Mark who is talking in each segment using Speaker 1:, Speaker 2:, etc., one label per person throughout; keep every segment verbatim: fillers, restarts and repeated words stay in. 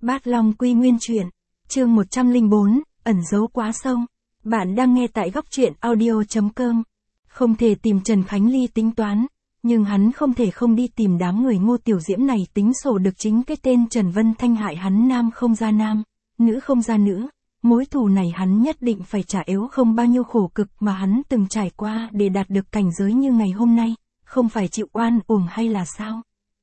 Speaker 1: Bát Long Quy Nguyên Truyện, chương một trăm lẻ bốn, ẩn giấu quá sâu. Bạn đang nghe tại góc truyện audio chấm com. Không thể tìm Trần Khánh Ly tính toán, nhưng hắn không thể không đi tìm đám người Ngô Tiểu Diễm này tính sổ được chính cái tên Trần Vân Thanh hại hắn nam không ra nam, nữ không ra nữ. Mối thù này hắn nhất định phải trả yếu không bao nhiêu khổ cực mà hắn từng trải qua để đạt được cảnh giới như ngày hôm nay, không phải chịu oan uổng hay là sao?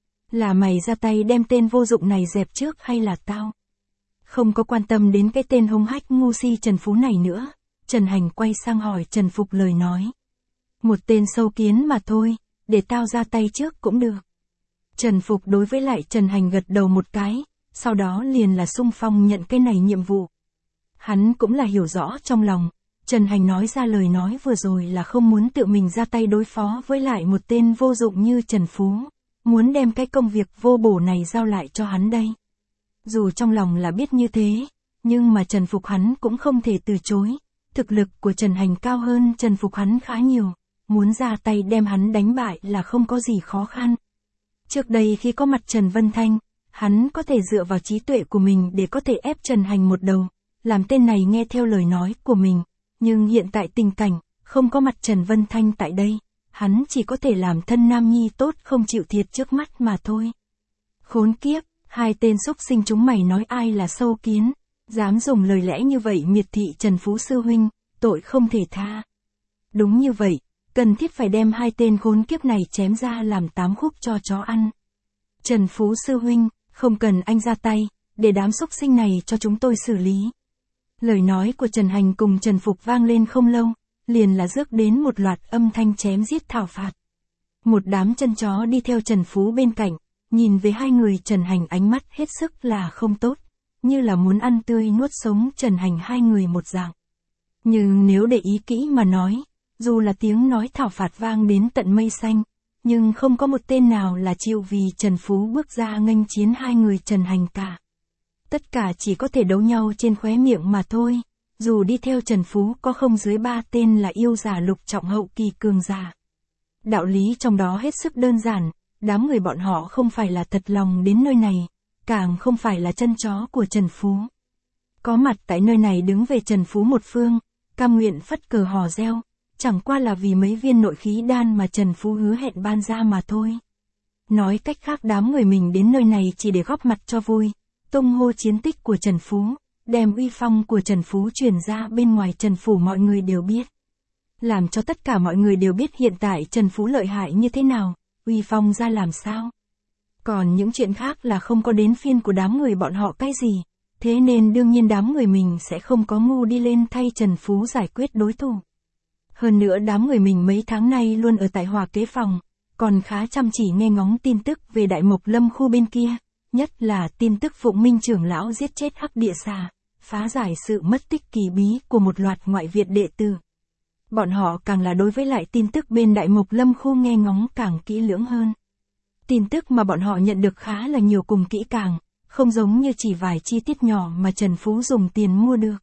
Speaker 1: Là mày ra tay đem tên vô dụng này dẹp trước hay là tao? Không có quan tâm đến cái tên hung hách ngu si Trần Phú này nữa, Trần Hành quay sang hỏi Trần Phục lời nói. Một tên sâu kiến mà thôi, để tao ra tay trước cũng được. Trần Phục đối với lại Trần Hành gật đầu một cái, sau đó liền là xung phong nhận cái này nhiệm vụ. Hắn cũng là hiểu rõ trong lòng, Trần Hành nói ra lời nói vừa rồi là không muốn tự mình ra tay đối phó với lại một tên vô dụng như Trần Phú, muốn đem cái công việc vô bổ này giao lại cho hắn đây. Dù trong lòng là biết như thế, nhưng mà Trần Phục hắn cũng không thể từ chối, thực lực của Trần Hành cao hơn Trần Phục hắn khá nhiều, muốn ra tay đem hắn đánh bại là không có gì khó khăn. Trước đây khi có mặt Trần Vân Thanh, hắn có thể dựa vào trí tuệ của mình để có thể ép Trần Hành một đầu, làm tên này nghe theo lời nói của mình, nhưng hiện tại tình cảnh, không có mặt Trần Vân Thanh tại đây, hắn chỉ có thể làm thân nam nhi tốt không chịu thiệt trước mắt mà thôi. Khốn kiếp, hai tên xúc sinh chúng mày nói ai là sâu kiến, dám dùng lời lẽ như vậy miệt thị Trần Phú sư huynh, tội không thể tha. Đúng như vậy, cần thiết phải đem hai tên khốn kiếp này chém ra làm tám khúc cho chó ăn. Trần Phú sư huynh, không cần anh ra tay, để đám xúc sinh này cho chúng tôi xử lý. Lời nói của Trần Hành cùng Trần Phục vang lên không lâu, liền là rước đến một loạt âm thanh chém giết thảo phạt. Một đám chân chó đi theo Trần Phú bên cạnh, nhìn về hai người Trần Hành ánh mắt hết sức là không tốt, như là muốn ăn tươi nuốt sống Trần Hành hai người một dạng. Nhưng nếu để ý kỹ mà nói, dù là tiếng nói thảo phạt vang đến tận mây xanh, nhưng không có một tên nào là chịu vì Trần Phú bước ra nghênh chiến hai người Trần Hành cả. Tất cả chỉ có thể đấu nhau trên khóe miệng mà thôi, dù đi theo Trần Phú có không dưới ba tên là yêu giả lục trọng hậu kỳ cường giả. Đạo lý trong đó hết sức đơn giản, đám người bọn họ không phải là thật lòng đến nơi này, càng không phải là chân chó của Trần Phú. Có mặt tại nơi này đứng về Trần Phú một phương, cam nguyện phất cờ hò reo, chẳng qua là vì mấy viên nội khí đan mà Trần Phú hứa hẹn ban ra mà thôi. Nói cách khác đám người mình đến nơi này chỉ để góp mặt cho vui, tung hô chiến tích của Trần Phú, đem uy phong của Trần Phú truyền ra bên ngoài Trần Phủ mọi người đều biết. Làm cho tất cả mọi người đều biết hiện tại Trần Phú lợi hại như thế nào, uy phong ra làm sao. Còn những chuyện khác là không có đến phiên của đám người bọn họ cái gì, thế nên đương nhiên đám người mình sẽ không có ngu đi lên thay Trần Phú giải quyết đối thủ. Hơn nữa đám người mình mấy tháng nay luôn ở tại Hòa Kế Phòng, còn khá chăm chỉ nghe ngóng tin tức về Đại Mộc Lâm khu bên kia, nhất là tin tức Phụng Minh trưởng lão giết chết Hắc Địa Xà, phá giải sự mất tích kỳ bí của một loạt ngoại Việt đệ tử. Bọn họ càng là đối với lại tin tức bên Đại Mộc Lâm khu nghe ngóng càng kỹ lưỡng hơn. Tin tức mà bọn họ nhận được khá là nhiều cùng kỹ càng, không giống như chỉ vài chi tiết nhỏ mà Trần Phú dùng tiền mua được.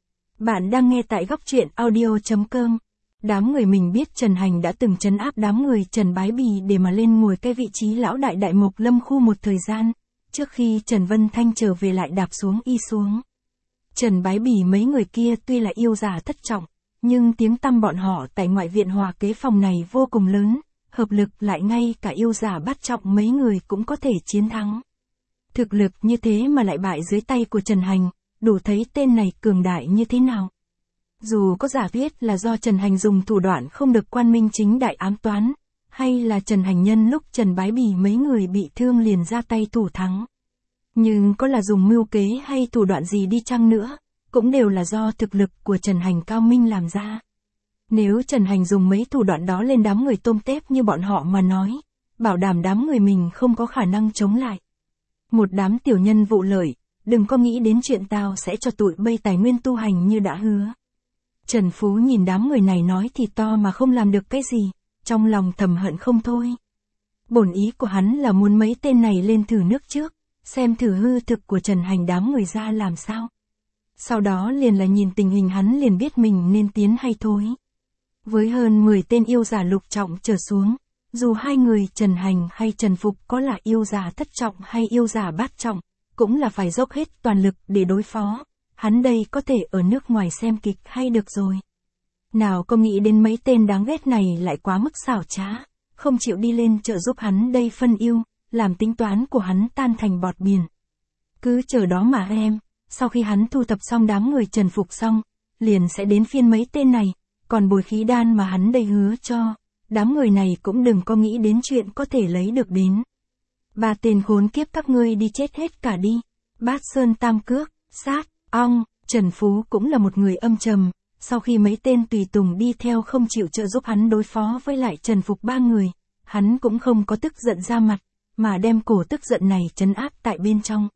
Speaker 1: Bạn đang nghe tại góc truyện audio chấm com. Đám người mình biết Trần Hành đã từng trấn áp đám người Trần Bái Bì để mà lên ngồi cái vị trí lão đại Đại Mộc Lâm khu một thời gian, trước khi Trần Vân Thanh trở về lại đạp xuống y xuống. Trần Bái Bì mấy người kia tuy là yêu giả thất trọng, nhưng tiếng tăm bọn họ tại ngoại viện Hòa Kế Phòng này vô cùng lớn, hợp lực lại ngay cả yêu giả bát trọng mấy người cũng có thể chiến thắng. Thực lực như thế mà lại bại dưới tay của Trần Hành, đủ thấy tên này cường đại như thế nào. Dù có giả thuyết là do Trần Hành dùng thủ đoạn không được quan minh chính đại ám toán, hay là Trần Hành nhân lúc Trần Bái Bì mấy người bị thương liền ra tay thủ thắng. Nhưng có là dùng mưu kế hay thủ đoạn gì đi chăng nữa, cũng đều là do thực lực của Trần Hành cao minh làm ra. Nếu Trần Hành dùng mấy thủ đoạn đó lên đám người tôm tép như bọn họ mà nói, bảo đảm đám người mình không có khả năng chống lại. Một đám tiểu nhân vụ lợi, đừng có nghĩ đến chuyện tao sẽ cho tụi bây tài nguyên tu hành như đã hứa. Trần Phú nhìn đám người này nói thì to mà không làm được cái gì, trong lòng thầm hận không thôi. Bổn ý của hắn là muốn mấy tên này lên thử nước trước, xem thử hư thực của Trần Hành đám người ra làm sao. Sau đó liền là nhìn tình hình hắn liền biết mình nên tiến hay thôi. Với hơn mười tên yêu giả lục trọng trở xuống, dù hai người Trần Hành hay Trần Phục có là yêu giả thất trọng hay yêu giả bát trọng, cũng là phải dốc hết toàn lực để đối phó. Hắn đây có thể ở nước ngoài xem kịch hay được rồi. Nào có nghĩ đến mấy tên đáng ghét này lại quá mức xảo trá, không chịu đi lên trợ giúp hắn đây phân yêu, làm tính toán của hắn tan thành bọt biển. Cứ chờ đó mà em, sau khi hắn thu thập xong đám người trần phục xong, liền sẽ đến phiên mấy tên này, còn bồi khí đan mà hắn đây hứa cho, đám người này cũng đừng có nghĩ đến chuyện có thể lấy được đến. Ba tên khốn kiếp các ngươi đi chết hết cả đi. Bát Sơn Tam Cước, Sát, Ong, Trần Phú cũng là một người âm trầm, sau khi mấy tên tùy tùng đi theo không chịu trợ giúp hắn đối phó với lại trần phục ba người, hắn cũng không có tức giận ra mặt, mà đem cổ tức giận này trấn áp tại bên trong.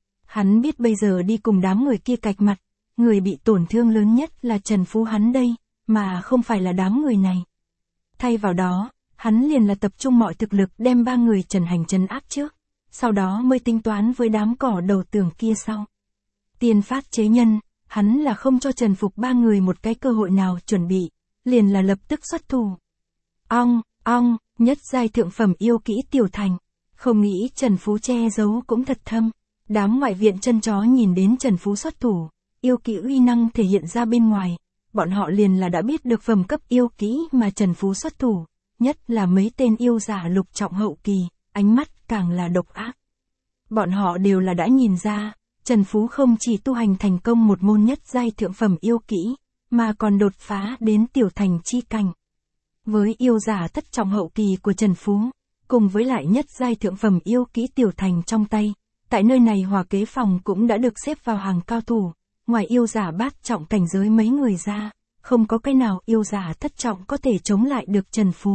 Speaker 1: Hắn biết bây giờ đi cùng đám người kia cạch mặt, người bị tổn thương lớn nhất là Trần Phú hắn đây, mà không phải là đám người này. Thay vào đó, hắn liền là tập trung mọi thực lực đem ba người Trần Hành trấn áp trước, sau đó mới tính toán với đám cỏ đầu tường kia sau. Tiên phát chế nhân, hắn là không cho Trần Phục ba người một cái cơ hội nào chuẩn bị, liền là lập tức xuất thủ. Ong, ong, nhất giai thượng phẩm yêu kỹ tiểu thành, không nghĩ Trần Phú che giấu cũng thật thâm. Đám ngoại viện chân chó nhìn đến Trần Phú xuất thủ, yêu kỹ uy năng thể hiện ra bên ngoài, bọn họ liền là đã biết được phẩm cấp yêu kỹ mà Trần Phú xuất thủ, nhất là mấy tên yêu giả lục trọng hậu kỳ, ánh mắt càng là độc ác. Bọn họ đều là đã nhìn ra, Trần Phú không chỉ tu hành thành công một môn nhất giai thượng phẩm yêu kỹ, mà còn đột phá đến tiểu thành chi cảnh. Với yêu giả thất trọng hậu kỳ của Trần Phú, cùng với lại nhất giai thượng phẩm yêu kỹ tiểu thành trong tay, tại nơi này Hòa Kế Phòng cũng đã được xếp vào hàng cao thủ, ngoài yêu giả bát trọng cảnh giới mấy người ra, không có cái nào yêu giả thất trọng có thể chống lại được Trần Phú.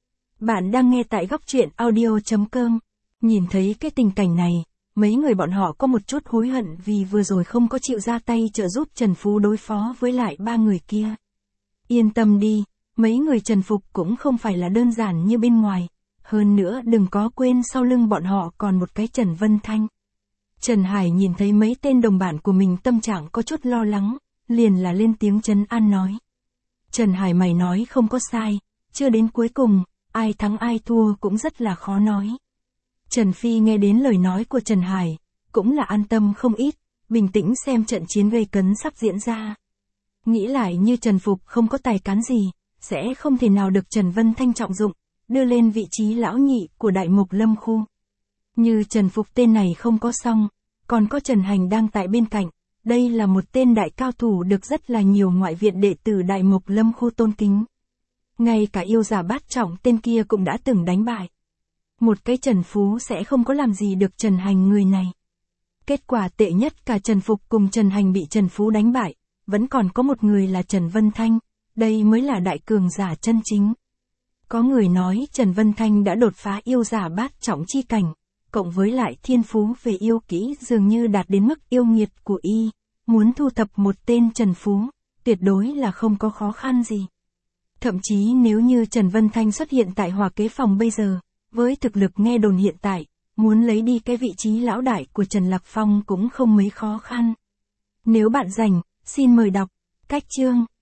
Speaker 1: Bạn đang nghe tại góc truyện audio chấm com. Nhìn thấy cái tình cảnh này, mấy người bọn họ có một chút hối hận vì vừa rồi không có chịu ra tay trợ giúp Trần Phú đối phó với lại ba người kia. Yên tâm đi, mấy người Trần Phục cũng không phải là đơn giản như bên ngoài, hơn nữa đừng có quên sau lưng bọn họ còn một cái Trần Vân Thanh. Trần Hải nhìn thấy mấy tên đồng bạn của mình tâm trạng có chút lo lắng, liền là lên tiếng trấn an nói. Trần Hải mày nói không có sai, chưa đến cuối cùng, ai thắng ai thua cũng rất là khó nói. Trần Phi nghe đến lời nói của Trần Hải, cũng là an tâm không ít, bình tĩnh xem trận chiến gây cấn sắp diễn ra. Nghĩ lại như Trần Phục không có tài cán gì, sẽ không thể nào được Trần Vân Thanh trọng dụng, đưa lên vị trí lão nhị của Đại Mục Lâm Khu. Như Trần Phục tên này không có xong, còn có Trần Hành đang tại bên cạnh, đây là một tên đại cao thủ được rất là nhiều ngoại viện đệ tử Đại Mục Lâm Khu tôn kính. Ngay cả yêu giả bát trọng tên kia cũng đã từng đánh bại. Một cái Trần Phú sẽ không có làm gì được Trần Hành người này. Kết quả tệ nhất cả Trần Phục cùng Trần Hành bị Trần Phú đánh bại, vẫn còn có một người là Trần Vân Thanh, đây mới là đại cường giả chân chính. Có người nói Trần Vân Thanh đã đột phá yêu giả bát trọng chi cảnh, cộng với lại thiên phú về yêu kỹ dường như đạt đến mức yêu nghiệt của y, muốn thu thập một tên Trần Phú, tuyệt đối là không có khó khăn gì. Thậm chí nếu như Trần Vân Thanh xuất hiện tại Hòa Kế Phòng bây giờ, với thực lực nghe đồn hiện tại, muốn lấy đi cái vị trí lão đại của Trần Lạc Phong cũng không mấy khó khăn. Nếu bạn rảnh, xin mời đọc cách chương.